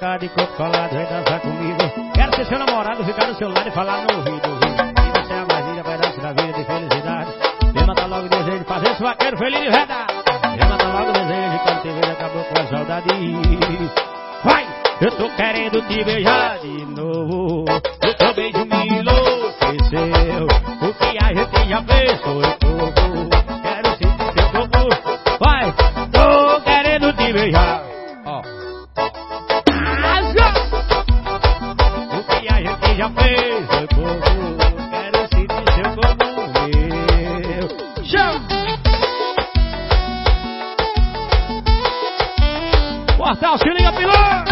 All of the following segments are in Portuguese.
pegar de coco colado, vem dançar comigo. Quero ser seu namorado, ficar do seu lado e falar no ouvido. E você é a magia, pedaço da vida de felicidade. Vem matar logo o desejo de fazer esse vaqueiro feliz de verdade. Vem matar logo o desejo, quando te vejo acabou com a saudade. Vai! Eu tô querendo te beijar de novo. O teu beijo me enlouqueceu. O que a gente já fez foi pouco. Quero sentir seu corpo. Vai! Tô querendo te beijar. Ó. O que a gente já fez foi pouco. Quero sentir seu corpo meu. Chama! Portal, se liga, pilar!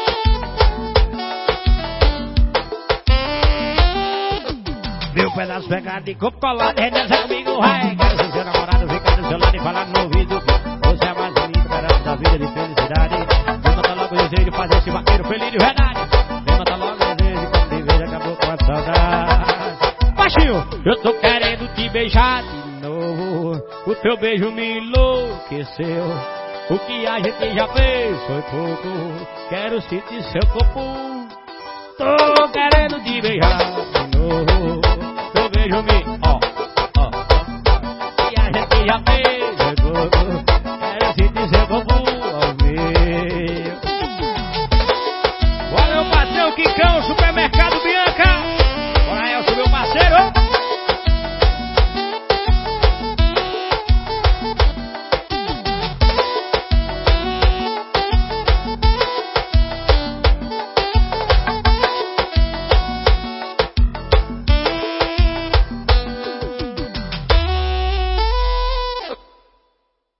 Meu pedaço pegado de coco colado, redença comigo, vai. Quero ser seu namorado, ficar do seu lado e falar no ouvido. Você é mais bonito, pedaço da vida de felicidade. Vem matar logo o desejo de fazer esse vaqueiro feliz de verdade. Vem matar logo o desejo, quando te vejo acabou com a saudade. Baixinho, eu tô querendo te beijar de novo. O teu beijo me enlouqueceu. O que a gente já fez foi pouco. Quero sentir seu corpo. Tô querendo te beijar de novo. Teu beijo me, ó. E a gente já fez foi pouco. Quero sentir seu corpo ao meu. Olha o patrão Quicão,